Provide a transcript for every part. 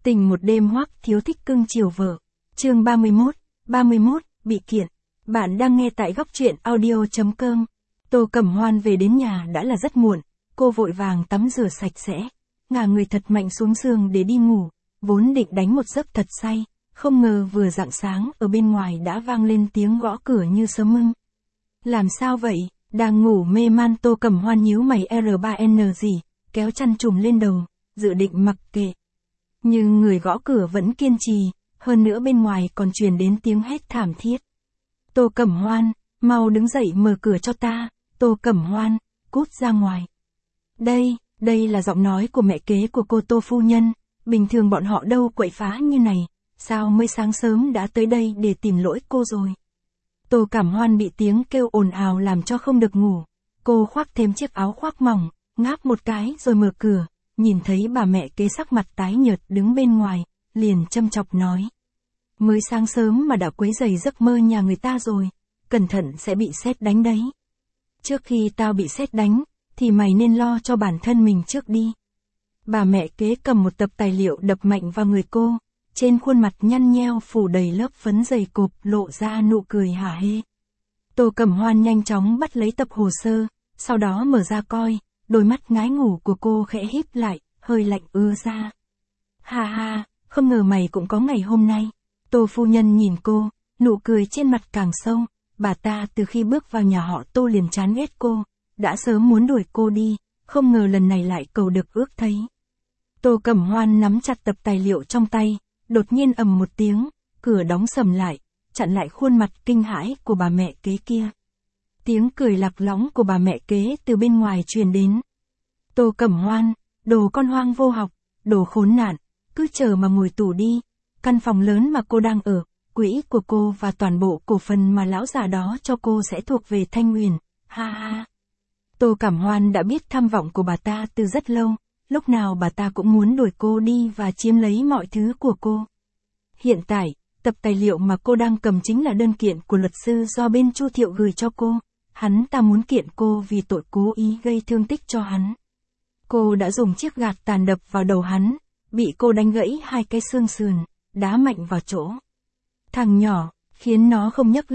Tình một đêm Hoắc Thiếu thích cưng chiều vợ. Chương 31, bị kiện. Bạn đang nghe tại góc truyện audio.com. Tô Cẩm Hoan về đến nhà đã là rất muộn, cô vội vàng tắm rửa sạch sẽ, ngả người thật mạnh xuống giường để đi ngủ, vốn định đánh một giấc thật say, không ngờ vừa rạng sáng ở bên ngoài đã vang lên tiếng gõ cửa như sớm mưng. Làm sao vậy? Đang ngủ mê man Tô Cẩm Hoan nhíu mày R3N gì, kéo chăn trùm lên đầu, dự định mặc kệ. Nhưng người gõ cửa vẫn kiên trì, hơn nữa bên ngoài còn truyền đến tiếng hét thảm thiết. Tô Cẩm Hoan, mau đứng dậy mở cửa cho ta, Tô Cẩm Hoan, cút ra ngoài. Đây là giọng nói của mẹ kế của cô Tô phu nhân, bình thường bọn họ đâu quậy phá như này, sao mới sáng sớm đã tới đây để tìm lỗi cô rồi. Tô Cẩm Hoan bị tiếng kêu ồn ào làm cho không được ngủ, cô khoác thêm chiếc áo khoác mỏng, ngáp một cái rồi mở cửa, nhìn thấy bà mẹ kế sắc mặt tái nhợt đứng bên ngoài, liền châm chọc nói. Mới sáng sớm mà đã quấy rầy giấc mơ nhà người ta rồi, cẩn thận sẽ bị sét đánh đấy. Trước khi tao bị sét đánh, thì mày nên lo cho bản thân mình trước đi. Bà mẹ kế cầm một tập tài liệu đập mạnh vào người cô, trên khuôn mặt nhăn nheo phủ đầy lớp phấn dày cộp lộ ra nụ cười hả hê. Tô Cẩm Hoan nhanh chóng bắt lấy tập hồ sơ, sau đó mở ra coi, đôi mắt ngái ngủ của cô khẽ híp lại, hơi lạnh ưa ra. Ha, không ngờ mày cũng có ngày hôm nay. Tô phu nhân nhìn cô, nụ cười trên mặt càng sâu, bà ta từ khi bước vào nhà họ Tô liền chán ghét cô, đã sớm muốn đuổi cô đi, không ngờ lần này lại cầu được ước thấy. Tô Cẩm Hoan nắm chặt tập tài liệu trong tay, đột nhiên ầm một tiếng, cửa đóng sầm lại, chặn lại khuôn mặt kinh hãi của bà mẹ kế kia. Tiếng cười lạc lõng của bà mẹ kế từ bên ngoài truyền đến. Tô Cẩm Hoan, đồ con hoang vô học, đồ khốn nạn, cứ chờ mà ngồi tù đi. Căn phòng lớn mà cô đang ở, quỹ của cô và toàn bộ cổ phần mà lão già đó cho cô sẽ thuộc về Thanh Huyền. Ha. Tô Cẩm Hoan đã biết tham vọng của bà ta từ rất lâu, lúc nào bà ta cũng muốn đuổi cô đi và chiếm lấy mọi thứ của cô. Hiện tại, tập tài liệu mà cô đang cầm chính là đơn kiện của luật sư do bên Chu Thiệu gửi cho cô. Hắn ta muốn kiện cô vì tội cố ý gây thương tích cho hắn. Cô đã dùng chiếc gạt tàn đập vào đầu hắn, bị cô đánh gãy 2 cái xương sườn, đá mạnh vào chỗ. Thằng nhỏ, khiến nó không nhấc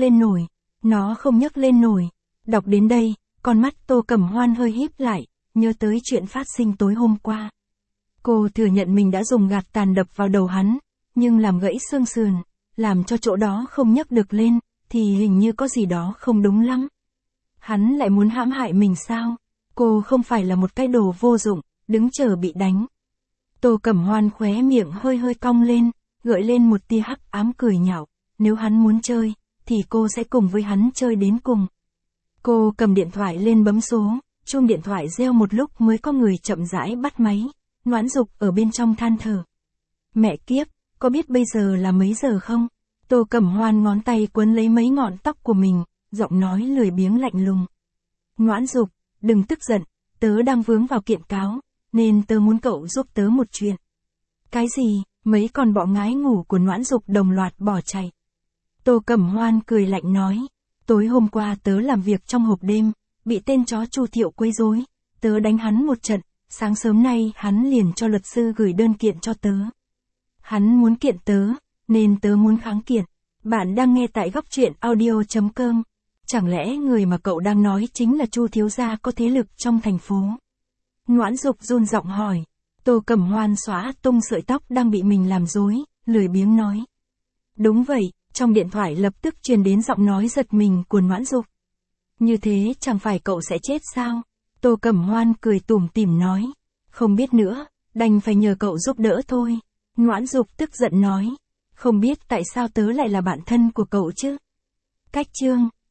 lên nổi. Đọc đến đây, con mắt Tô Cẩm Hoan hơi híp lại, nhớ tới chuyện phát sinh tối hôm qua. Cô thừa nhận mình đã dùng gạt tàn đập vào đầu hắn, nhưng làm gãy xương sườn, làm cho chỗ đó không nhấc được lên, thì hình như có gì đó không đúng lắm. Hắn lại muốn hãm hại mình sao? Cô không phải là một cái đồ vô dụng, đứng chờ bị đánh. Tô Cẩm Hoan khóe miệng hơi cong lên, gợi lên một tia hắc ám cười nhạo, nếu hắn muốn chơi, thì cô sẽ cùng với hắn chơi đến cùng. Cô cầm điện thoại lên bấm số, chuông điện thoại reo một lúc mới có người chậm rãi bắt máy, Noãn Dục ở bên trong than thở. Mẹ kiếp, có biết bây giờ là mấy giờ không? Tô Cẩm Hoan ngón tay quấn lấy mấy ngọn tóc của mình, giọng nói lười biếng lạnh lùng. Noãn Dục, đừng tức giận, tớ đang vướng vào kiện cáo, nên tớ muốn cậu giúp tớ một chuyện. Cái gì? Mấy con bọ ngái ngủ của Noãn Dục đồng loạt bỏ chạy. Tô Cẩm Hoan cười lạnh nói, tối hôm qua tớ làm việc trong hộp đêm, bị tên chó Chu Thiệu quấy rối, tớ đánh hắn một trận, sáng sớm nay hắn liền cho luật sư gửi đơn kiện cho tớ. Hắn muốn kiện tớ, nên tớ muốn kháng kiện. Bạn đang nghe tại góc truyện audio.com. Chẳng lẽ người mà cậu đang nói chính là Chu thiếu gia có thế lực trong thành phố? Noãn Dục run giọng hỏi. Tô Cẩm Hoan xóa tung sợi tóc đang bị mình làm rối, lười biếng nói. Đúng vậy, trong điện thoại lập tức truyền đến giọng nói giật mình của Noãn Dục. Như thế chẳng phải cậu sẽ chết sao? Tô Cẩm Hoan cười tủm tỉm nói. Không biết nữa, đành phải nhờ cậu giúp đỡ thôi. Noãn Dục tức giận nói. Không biết tại sao tớ lại là bạn thân của cậu chứ? Cách chương.